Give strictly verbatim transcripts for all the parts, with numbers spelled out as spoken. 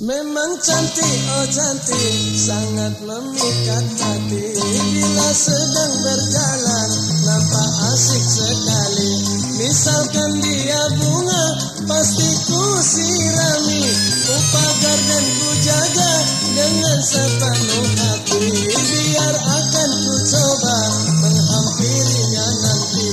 Memang cantik, oh cantik, sangat memikat hati. Bila sedang berjalan, nampak asik sekali. Misalkan dia bunga, pasti ku sirami. Ku pagar dan ku jaga dengan sepenuh hati. Biar akan ku coba menghampirinya nanti.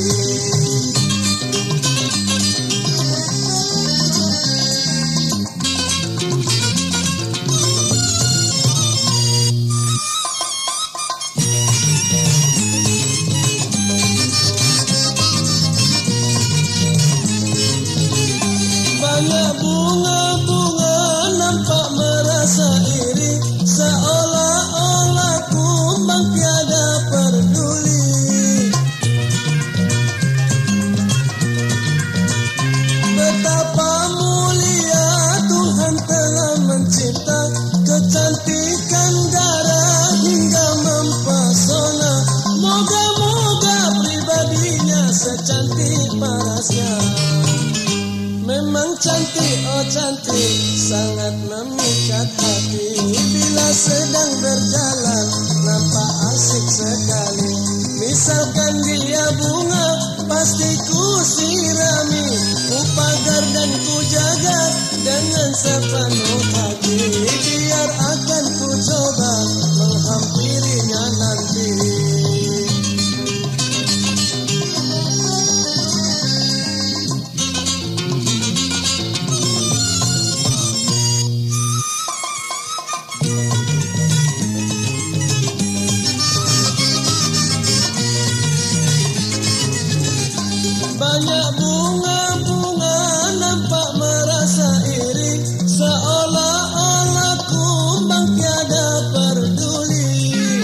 Banyak bunga-bunga nampak merasa iri, seolah-olah kumbang tiada peduli. Betapa mulia Tuhan telah mencipta, kecantikan darah hingga mempesona. Moga-moga pribadinya secantik parasnya. Memang cantik, oh cantik, sangat memikat hati. Bila sedang berjalan, nampak asik sekali. Misalkan dia bunga, pasti ku sirami. Ku pagar dan ku jaga dengan sepenuh hati. Biar akan ku coba menghampirinya nanti. Banyak bunga-bunga nampak merasa iri, seolah-olah kumbang tiada peduli.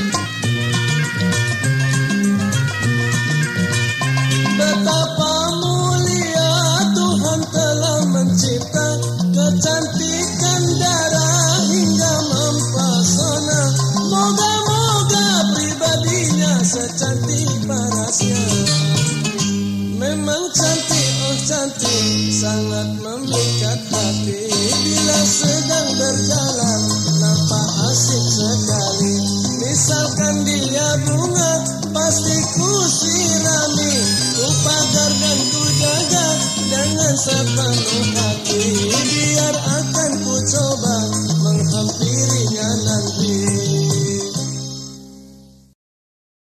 Betapa mulia Tuhan telah mencipta, kecantikan darah hingga mempesona. Moga-moga pribadinya secantik parasnya. Memang cantik, oh cantik, sangat memikat hati. Bila sedang berjalan, nampak asik sekali. Misalkan dia bunga, pasti ku sirami. Ku pagar dan ku jaga dengan sepenuh hati.